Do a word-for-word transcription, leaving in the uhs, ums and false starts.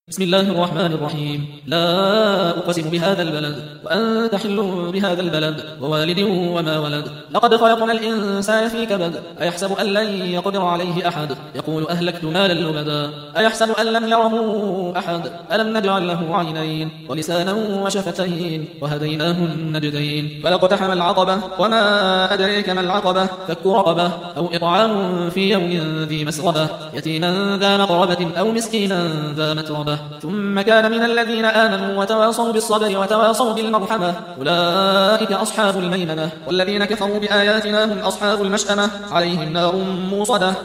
بسم الله الرحمن الرحيم. لا أقسم بهذا البلد وأنت حل بهذا البلد ووالد وما ولد. لقد خلقنا الإنسان في كبد. أيحسب أن لن يقدر عليه أحد. يقول أهلكت مالا لبدا. أيحسب أن لم يره أحد. ألم نجعل له عينين ولسانا وشفتين وهديناه النجدين. فلاقتحم العقبة وما أدريك ما العقبة. فك رقبة أو إطعام في يوم ذي مسغبة يتيما ذا مقربة أو مسكينا ذا متربة ثم كان من الذين آمنوا وتواصوا بالصبر وتواصوا بالمرحمة أولئك أصحاب الميمنة والذين كفروا بآياتنا هم أصحاب المشأمة عليهم نار موصدة